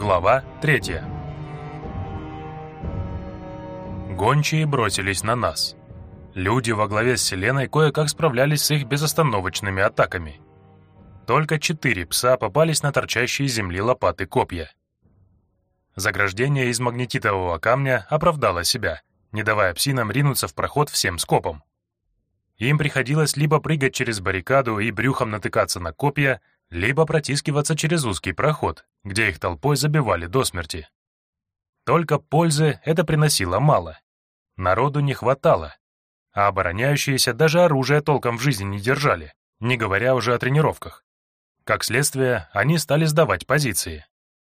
Глава 3. Гончие бросились на нас. Люди во главе с Селеной кое-как справлялись с их безостановочными атаками. Только 4 пса попались на торчащие из земли лопаты копья. Заграждение из магнетитового камня оправдало себя, не давая псинам ринуться в проход всем скопом. Им приходилось либо прыгать через баррикаду и брюхом натыкаться на копья, либо протискиваться через узкий проход, где их толпой забивали до смерти. Только пользы это приносило мало. Народу не хватало, а обороняющиеся даже оружие толком в жизни не держали, не говоря уже о тренировках. Как следствие, они стали сдавать позиции.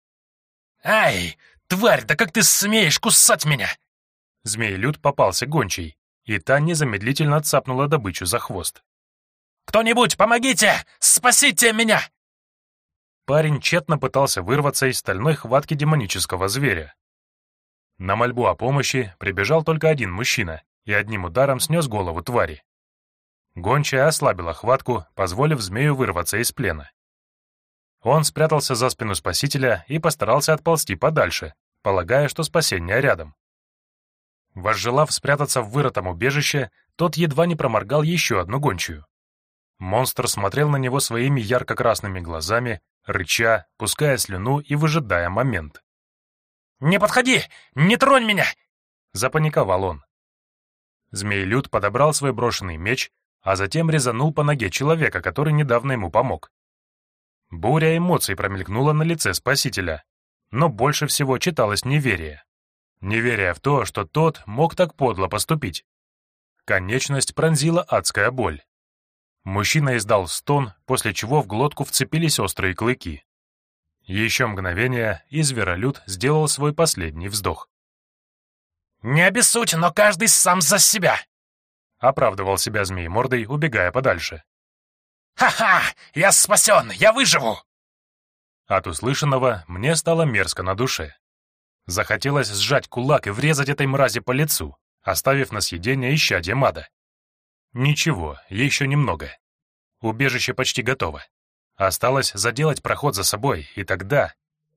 «Ай, тварь, да как ты смеешь кусать меня?» Змеелюд попался гончей, и та незамедлительно цапнула добычу за хвост. «Кто-нибудь, помогите! Спасите меня!» Парень тщетно пытался вырваться из стальной хватки демонического зверя. На мольбу о помощи прибежал только один мужчина и одним ударом снес голову твари. Гончая ослабила хватку, позволив змею вырваться из плена. Он спрятался за спину спасителя и постарался отползти подальше, полагая, что спасение рядом. Возжелав спрятаться в вырытом убежище, тот едва не проморгал еще одну гончую. Монстр смотрел на него своими ярко-красными глазами, рыча, пуская слюну и выжидая момент. «Не подходи! Не тронь меня!» — запаниковал он. Змеелюд подобрал свой брошенный меч, а затем резанул по ноге человека, который недавно ему помог. Буря эмоций промелькнула на лице спасителя, но больше всего читалось неверие. Неверие в то, что тот мог так подло поступить. Конечность пронзила адская боль. Мужчина издал стон, после чего в глотку вцепились острые клыки. Еще мгновение, и зверолюд сделал свой последний вздох. «Не обессудь, но каждый сам за себя!» — оправдывал себя змеемордой, убегая подальше. «Ха-ха! Я спасен! Я выживу!» От услышанного мне стало мерзко на душе. Захотелось сжать кулак и врезать этой мрази по лицу, оставив на съедение исчадье ада. Ничего, еще немного. Убежище почти готово. Осталось заделать проход за собой, и тогда...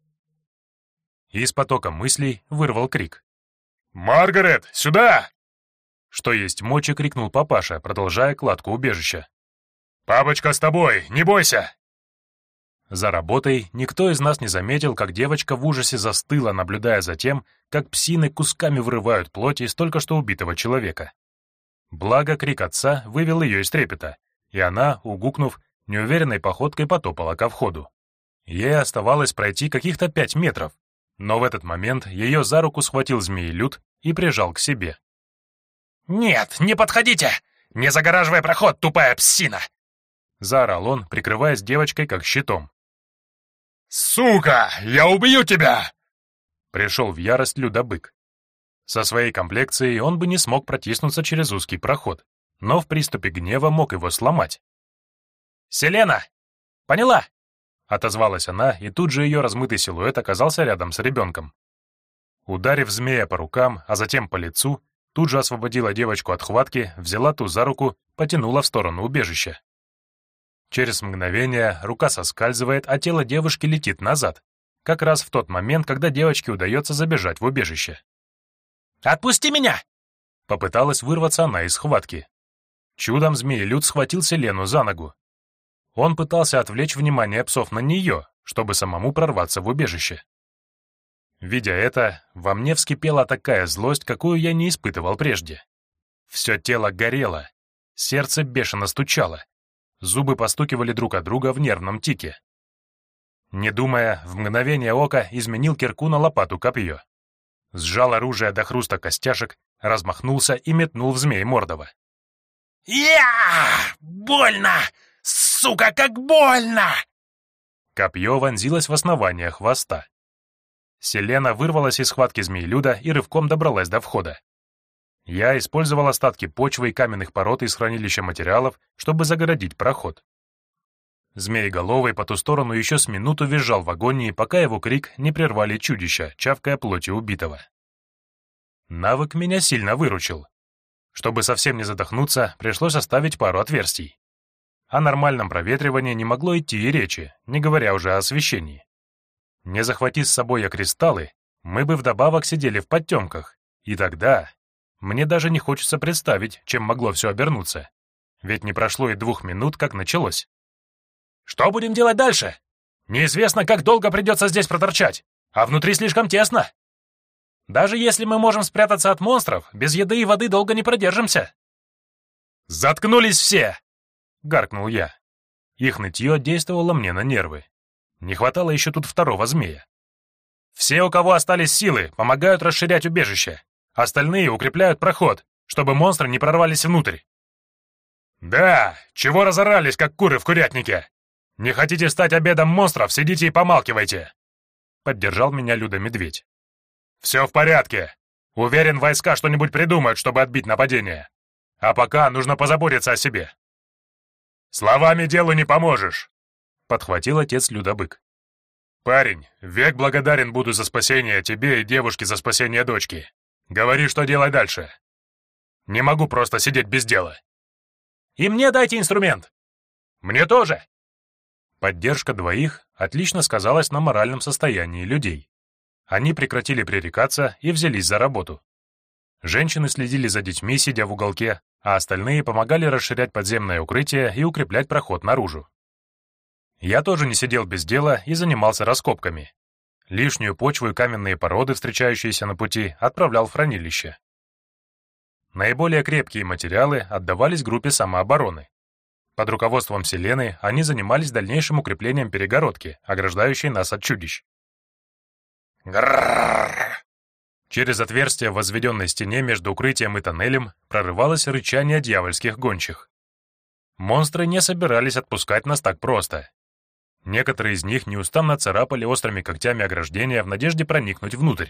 Из потока мыслей вырвал крик. «Маргарет, сюда!» Что есть мочи, крикнул папаша, продолжая кладку убежища. «Папочка с тобой, не бойся!» За работой никто из нас не заметил, как девочка в ужасе застыла, наблюдая за тем, как псины кусками вырывают плоть из только что убитого человека. Благо, крик отца вывел ее из трепета, и она, угукнув, неуверенной походкой потопала ко входу. Ей оставалось пройти каких-то 5 метров, но в этот момент ее за руку схватил змеелюд и прижал к себе. «Нет, не подходите! Не загораживай проход, тупая псина!» Заорал он, прикрываясь девочкой как щитом. «Сука, я убью тебя!» Пришел в ярость Людобык. Со своей комплекцией он бы не смог протиснуться через узкий проход, но в приступе гнева мог его сломать. «Селена! Поняла?» — отозвалась она, и тут же ее размытый силуэт оказался рядом с ребенком. Ударив змея по рукам, а затем по лицу, тут же освободила девочку от хватки, взяла ту за руку, потянула в сторону убежища. Через мгновение рука соскальзывает, а тело девушки летит назад, как раз в тот момент, когда девочке удается забежать в убежище. «Отпусти меня!» Попыталась вырваться она из схватки. Чудом змеелюд схватил Селену за ногу. Он пытался отвлечь внимание псов на нее, чтобы самому прорваться в убежище. Видя это, во мне вскипела такая злость, какую я не испытывал прежде. Все тело горело, сердце бешено стучало, зубы постукивали друг от друга в нервном тике. Не думая, в мгновение ока изменил кирку на лопату копье. Сжал оружие до хруста костяшек, размахнулся и метнул в змеемордого. «Я! Больно! Сука, как больно!» Копье вонзилось в основание хвоста. Селена вырвалась из схватки змеелюда и рывком добралась до входа. Я использовал остатки почвы и каменных пород из хранилища материалов, чтобы загородить проход. Змееголовый по ту сторону еще с минуту визжал в агонии, пока его крик не прервали чудища, чавкая плотью убитого. Навык меня сильно выручил. Чтобы совсем не задохнуться, пришлось оставить пару отверстий. О нормальном проветривании не могло идти и речи, не говоря уже о освещении. Не захвати с собой я кристаллы, мы бы вдобавок сидели в подтемках, и тогда мне даже не хочется представить, чем могло все обернуться. Ведь не прошло и 2 минут, как началось. Что будем делать дальше? Неизвестно, как долго придется здесь проторчать, а внутри слишком тесно. Даже если мы можем спрятаться от монстров, без еды и воды долго не продержимся. «Заткнулись все!» — гаркнул я. Их нытье действовало мне на нервы. Не хватало еще тут второго змея. «Все, у кого остались силы, помогают расширять убежище. Остальные укрепляют проход, чтобы монстры не прорвались внутрь». «Да, чего разорались, как куры в курятнике? Не хотите стать обедом монстров, сидите и помалкивайте!» Поддержал меня Люда-медведь. «Все в порядке. Уверен, войска что-нибудь придумают, чтобы отбить нападение. А пока нужно позаботиться о себе». «Словами делу не поможешь», — подхватил отец Людобык. «Парень, век благодарен буду за спасение тебе и девушке за спасение дочки. Говори, что делать дальше. Не могу просто сидеть без дела». «И мне дайте инструмент». «Мне тоже». Поддержка двоих отлично сказалась на моральном состоянии людей. Они прекратили пререкаться и взялись за работу. Женщины следили за детьми, сидя в уголке, а остальные помогали расширять подземное укрытие и укреплять проход наружу. Я тоже не сидел без дела и занимался раскопками. Лишнюю почву и каменные породы, встречающиеся на пути, отправлял в хранилище. Наиболее крепкие материалы отдавались группе самообороны. Под руководством Селены они занимались дальнейшим укреплением перегородки, ограждающей нас от чудищ. Гррррр. Через отверстие в возведенной стене между укрытием и тоннелем прорывалось рычание дьявольских гончих. Монстры не собирались отпускать нас так просто. Некоторые из них неустанно царапали острыми когтями ограждения в надежде проникнуть внутрь.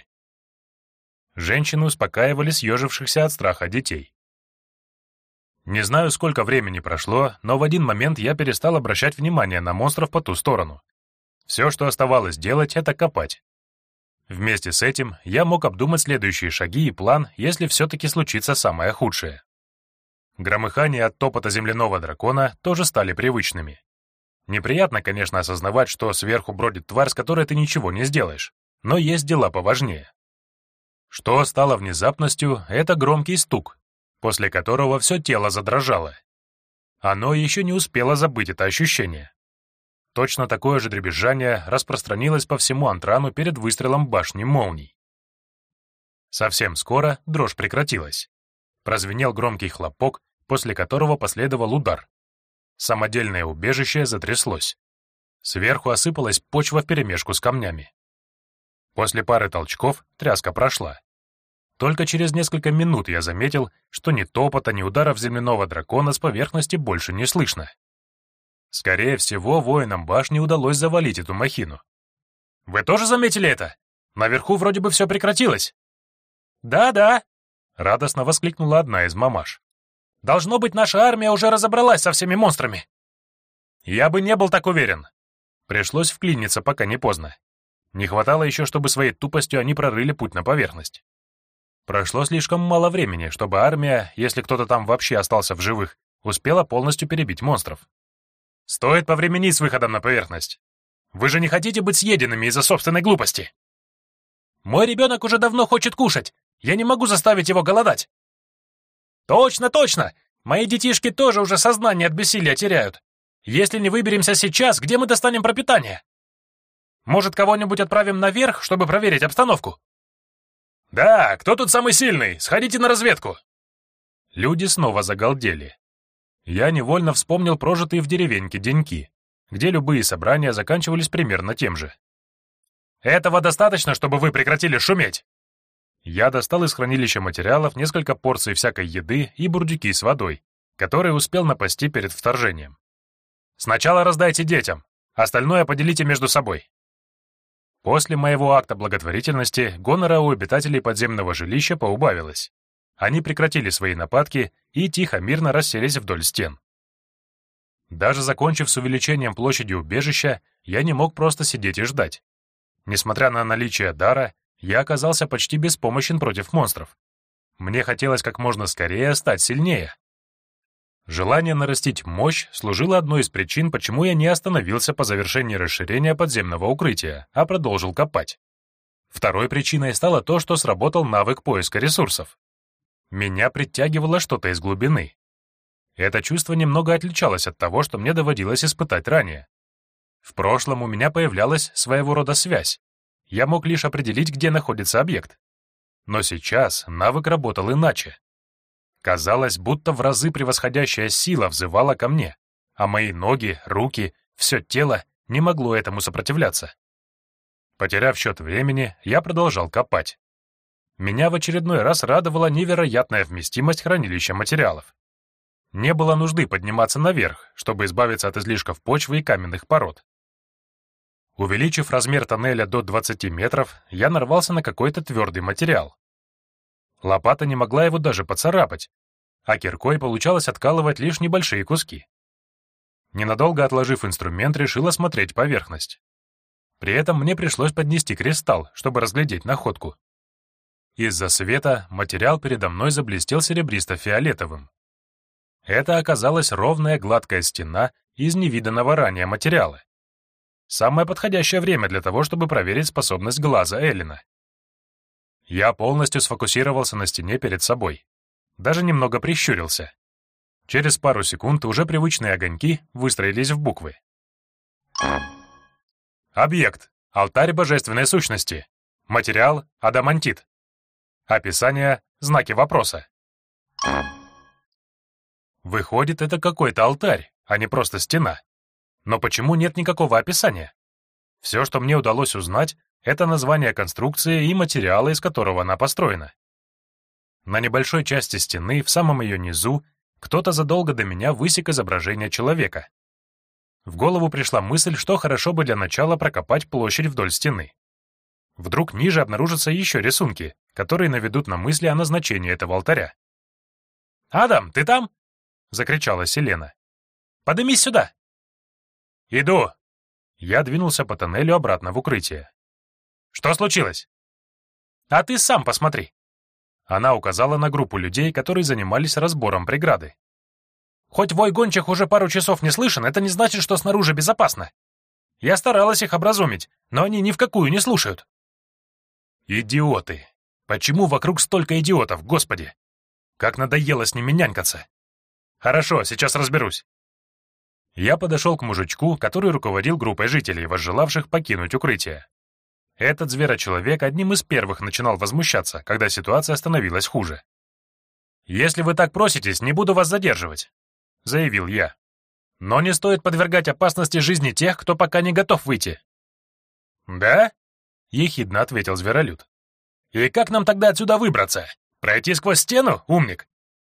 Женщины успокаивали съежившихся от страха детей. Не знаю, сколько времени прошло, но в один момент я перестал обращать внимание на монстров по ту сторону. Все, что оставалось делать, это копать. Вместе с этим я мог обдумать следующие шаги и план, если все-таки случится самое худшее. Громыхание от топота земляного дракона тоже стали привычными. Неприятно, конечно, осознавать, что сверху бродит тварь, с которой ты ничего не сделаешь, но есть дела поважнее. Что стало внезапностью, это громкий стук, после которого все тело задрожало. Оно еще не успело забыть это ощущение. Точно такое же дребезжание распространилось по всему Антрану перед выстрелом башни молний. Совсем скоро дрожь прекратилась. Прозвенел громкий хлопок, после которого последовал удар. Самодельное убежище затряслось. Сверху осыпалась почва вперемешку с камнями. После пары толчков тряска прошла. Только через несколько минут я заметил, что ни топота, ни ударов земляного дракона с поверхности больше не слышно. Скорее всего, воинам башни удалось завалить эту махину. «Вы тоже заметили это? Наверху вроде бы все прекратилось». «Да-да», — радостно воскликнула одна из мамаш. «Должно быть, наша армия уже разобралась со всеми монстрами». Я бы не был так уверен. Пришлось вклиниться, пока не поздно. Не хватало еще, чтобы своей тупостью они прорыли путь на поверхность. Прошло слишком мало времени, чтобы армия, если кто-то там вообще остался в живых, успела полностью перебить монстров. Стоит повременить с выходом на поверхность. Вы же не хотите быть съеденными из-за собственной глупости? Мой ребенок уже давно хочет кушать. Я не могу заставить его голодать. Точно, точно! Мои детишки тоже уже сознание от бессилия теряют. Если не выберемся сейчас, где мы достанем пропитание? Может, кого-нибудь отправим наверх, чтобы проверить обстановку? Да, кто тут самый сильный? Сходите на разведку. Люди снова загалдели. Я невольно вспомнил прожитые в деревеньке деньки, где любые собрания заканчивались примерно тем же. «Этого достаточно, чтобы вы прекратили шуметь!» Я достал из хранилища материалов несколько порций всякой еды и бурдюки с водой, которые успел напасти перед вторжением. «Сначала раздайте детям, остальное поделите между собой». После моего акта благотворительности гонора у обитателей подземного жилища поубавилось. Они прекратили свои нападки и тихо-мирно расселись вдоль стен. Даже закончив с увеличением площади убежища, я не мог просто сидеть и ждать. Несмотря на наличие дара, я оказался почти беспомощен против монстров. Мне хотелось как можно скорее стать сильнее. Желание нарастить мощь служило одной из причин, почему я не остановился по завершении расширения подземного укрытия, а продолжил копать. Второй причиной стало то, что сработал навык поиска ресурсов. Меня притягивало что-то из глубины. Это чувство немного отличалось от того, что мне доводилось испытать ранее. В прошлом у меня появлялась своего рода связь. Я мог лишь определить, где находится объект. Но сейчас навык работал иначе. Казалось, будто в разы превосходящая сила взывала ко мне, а мои ноги, руки, все тело не могло этому сопротивляться. Потеряв счет времени, я продолжал копать. Меня в очередной раз радовала невероятная вместимость хранилища материалов. Не было нужды подниматься наверх, чтобы избавиться от излишков почвы и каменных пород. Увеличив размер тоннеля до 20 метров, я нарвался на какой-то твердый материал. Лопата не могла его даже поцарапать, а киркой получалось откалывать лишь небольшие куски. Ненадолго отложив инструмент, решил осмотреть поверхность. При этом мне пришлось поднести кристалл, чтобы разглядеть находку. Из-за света материал передо мной заблестел серебристо-фиолетовым. Это оказалась ровная гладкая стена из невиданного ранее материала. Самое подходящее время для того, чтобы проверить способность глаза Эллина. Я полностью сфокусировался на стене перед собой. Даже немного прищурился. Через пару секунд уже привычные огоньки выстроились в буквы. Объект. Алтарь божественной сущности. Материал. Адамантит. Описание. Знаки вопроса. Выходит, это какой-то алтарь, а не просто стена. Но почему нет никакого описания? Все, что мне удалось узнать, это название конструкции и материала, из которого она построена. На небольшой части стены, в самом ее низу, кто-то задолго до меня высек изображение человека. В голову пришла мысль, что хорошо бы для начала прокопать площадь вдоль стены. Вдруг ниже обнаружатся еще рисунки, которые наведут на мысли о назначении этого алтаря. «Адам, ты там?» — закричала Селена. «Подымись сюда!» «Иду!» Я двинулся по тоннелю обратно в укрытие. «Что случилось?» «А ты сам посмотри!» Она указала на группу людей, которые занимались разбором преграды. «Хоть вой гончих уже пару часов не слышен, это не значит, что снаружи безопасно. Я старалась их образумить, но они ни в какую не слушают». «Идиоты! Почему вокруг столько идиотов, господи? Как надоело с ними нянькаться! Хорошо, сейчас разберусь». Я подошел к мужичку, который руководил группой жителей, возжелавших покинуть укрытие. Этот зверочеловек одним из первых начинал возмущаться, когда ситуация становилась хуже. «Если вы так проситесь, не буду вас задерживать», — заявил я. «Но не стоит подвергать опасности жизни тех, кто пока не готов выйти». «Да?» — ехидно ответил зверолюд. «И как нам тогда отсюда выбраться? Пройти сквозь стену, умник?»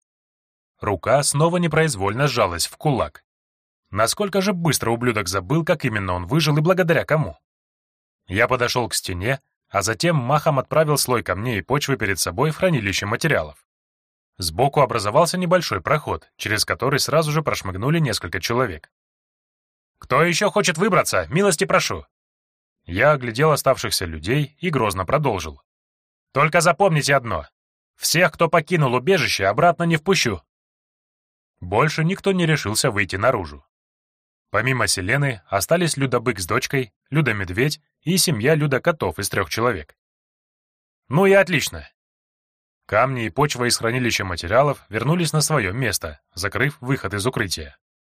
Рука снова непроизвольно сжалась в кулак. Насколько же быстро ублюдок забыл, как именно он выжил и благодаря кому. Я подошел к стене, а затем махом отправил слой камней и почвы перед собой в хранилище материалов. Сбоку образовался небольшой проход, через который сразу же прошмыгнули несколько человек. «Кто еще хочет выбраться, милости прошу!» Я оглядел оставшихся людей и грозно продолжил. «Только запомните одно. Всех, кто покинул убежище, обратно не впущу». Больше никто не решился выйти наружу. Помимо Селены остались Людобык с дочкой, Люда-медведь и семья Люда-котов из 3 человек. Ну и отлично. Камни и почва из хранилища материалов вернулись на свое место, закрыв выход из укрытия.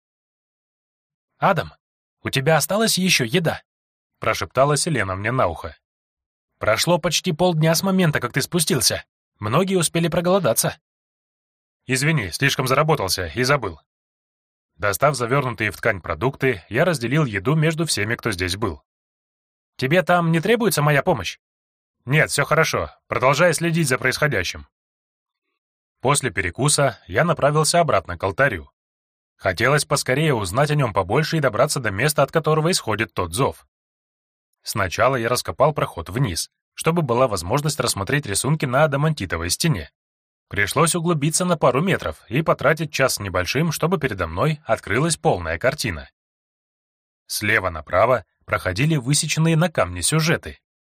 «Адам, у тебя осталась еще еда?» — прошептала Селена мне на ухо. «Прошло почти полдня с момента, как ты спустился. Многие успели проголодаться». «Извини, слишком заработался и забыл». Достав завернутые в ткань продукты, я разделил еду между всеми, кто здесь был. «Тебе там не требуется моя помощь?» «Нет, все хорошо. Продолжай следить за происходящим». После перекуса я направился обратно к алтарю. Хотелось поскорее узнать о нем побольше и добраться до места, от которого исходит тот зов. Сначала я раскопал проход вниз, чтобы была возможность рассмотреть рисунки на адамантитовой стене. Пришлось углубиться на пару метров и потратить час с небольшим, чтобы передо мной открылась полная картина. Слева направо проходили высеченные на камне сюжеты.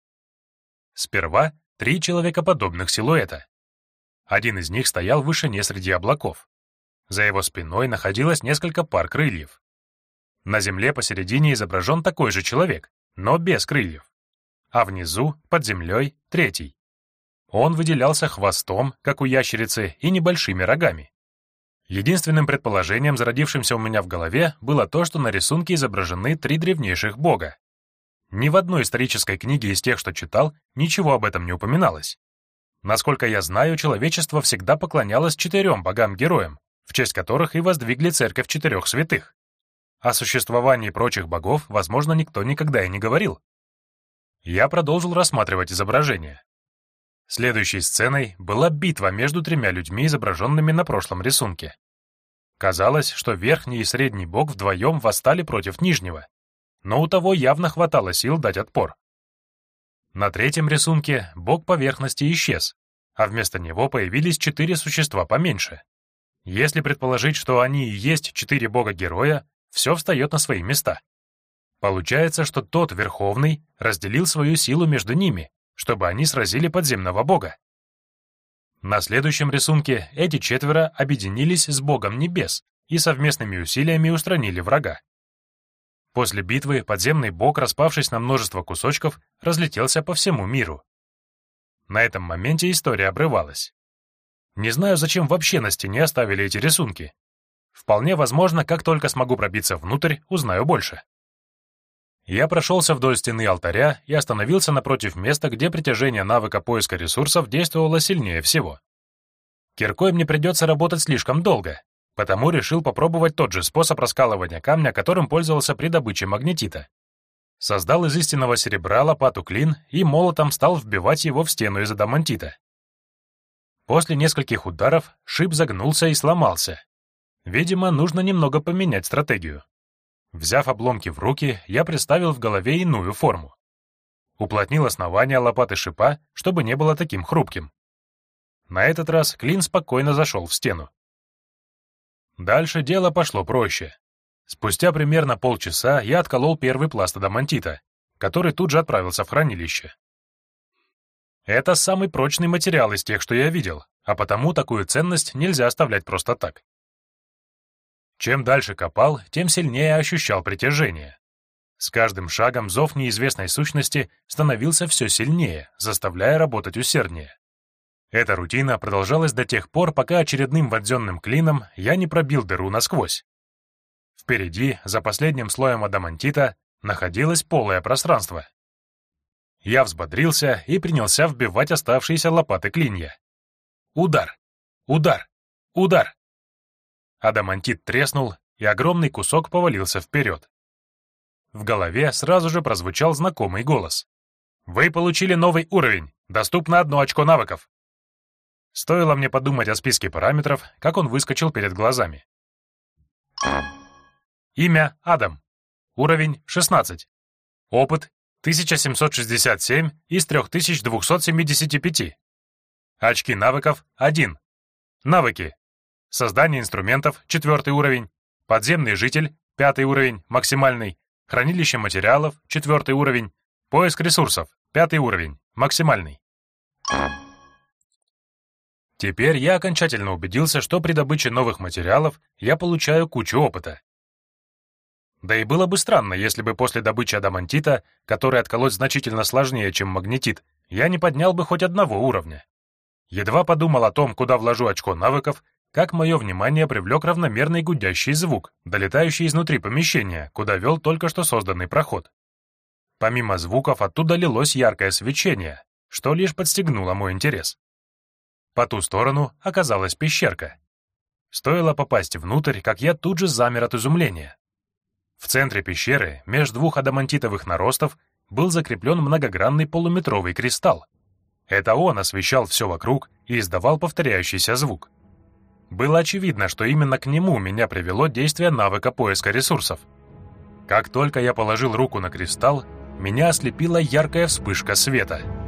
Сперва 3 человекоподобных силуэта. Один из них стоял в вышине среди облаков. За его спиной находилось несколько пар крыльев. На земле посередине изображен такой же человек, но без крыльев. А внизу, под землей, третий. Он выделялся хвостом, как у ящерицы, и небольшими рогами. Единственным предположением, зародившимся у меня в голове, было то, что на рисунке изображены 3 древнейших бога. Ни в одной исторической книге из тех, что читал, ничего об этом не упоминалось. Насколько я знаю, человечество всегда поклонялось 4 богам-героям, в честь которых и воздвигли церковь 4 святых. О существовании прочих богов, возможно, никто никогда и не говорил. Я продолжил рассматривать изображение. Следующей сценой была битва между 3 людьми, изображенными на прошлом рисунке. Казалось, что верхний и средний бог вдвоем восстали против нижнего, но у того явно хватало сил дать отпор. На 3-м рисунке бог поверхности исчез, а вместо него появились 4 существа поменьше. Если предположить, что они и есть 4 бога-героя, все встает на свои места. Получается, что тот Верховный разделил свою силу между ними, чтобы они сразили подземного бога. На следующем рисунке эти 4 объединились с богом небес и совместными усилиями устранили врага. После битвы подземный бог, распавшись на множество кусочков, разлетелся по всему миру. На этом моменте история обрывалась. Не знаю, зачем вообще на стене оставили эти рисунки. Вполне возможно, как только смогу пробиться внутрь, узнаю больше. Я прошелся вдоль стены алтаря и остановился напротив места, где притяжение навыка поиска ресурсов действовало сильнее всего. Киркой мне придется работать слишком долго, потому решил попробовать тот же способ раскалывания камня, которым пользовался при добыче магнетита. Создал из истинного серебра лопату-клин и молотом стал вбивать его в стену из адамантита. После нескольких ударов шип загнулся и сломался. Видимо, нужно немного поменять стратегию. Взяв обломки в руки, я представил в голове иную форму. Уплотнил основание лопаты шипа, чтобы не было таким хрупким. На этот раз клин спокойно зашел в стену. Дальше дело пошло проще. Спустя примерно полчаса я отколол первый пласт адамантита, который тут же отправился в хранилище. Это самый прочный материал из тех, что я видел, а потому такую ценность нельзя оставлять просто так. Чем дальше копал, тем сильнее ощущал притяжение. С каждым шагом зов неизвестной сущности становился все сильнее, заставляя работать усерднее. Эта рутина продолжалась до тех пор, пока очередным вонзенным клином я не пробил дыру насквозь. Впереди, за последним слоем адамантита, находилось полое пространство. Я взбодрился и принялся вбивать оставшиеся лопаты клинья. Удар! Удар! Удар! Адамантит треснул, и огромный кусок повалился вперед. В голове сразу же прозвучал знакомый голос. «Вы получили новый уровень. Доступно 1 очко навыков». Стоило мне подумать о списке параметров, как он выскочил перед глазами. Имя — Адам. Уровень — 16. Опыт — 1767 из 3275. Очки навыков — 1. Навыки. Создание инструментов — 4 уровень. Подземный житель — 5 уровень, максимальный. Хранилище материалов — 4 уровень. Поиск ресурсов — 5 уровень, максимальный. Теперь я окончательно убедился, что при добыче новых материалов я получаю кучу опыта. Да и было бы странно, если бы после добычи адамантита, который отколоть значительно сложнее, чем магнетит, я не поднял бы хоть 1 уровня. Едва подумал о том, куда вложу очко навыков, как мое внимание привлек равномерный гудящий звук, долетающий изнутри помещения, куда вел только что созданный проход. Помимо звуков, оттуда лилось яркое свечение, что лишь подстегнуло мой интерес. По ту сторону оказалась пещерка. Стоило попасть внутрь, как я тут же замер от изумления. В центре пещеры, между 2 адамантитовых наростов, был закреплен многогранный полуметровый кристалл. Это он освещал все вокруг и издавал повторяющийся звук. Было очевидно, что именно к нему меня привело действие навыка поиска ресурсов. Как только я положил руку на кристалл, меня ослепила яркая вспышка света.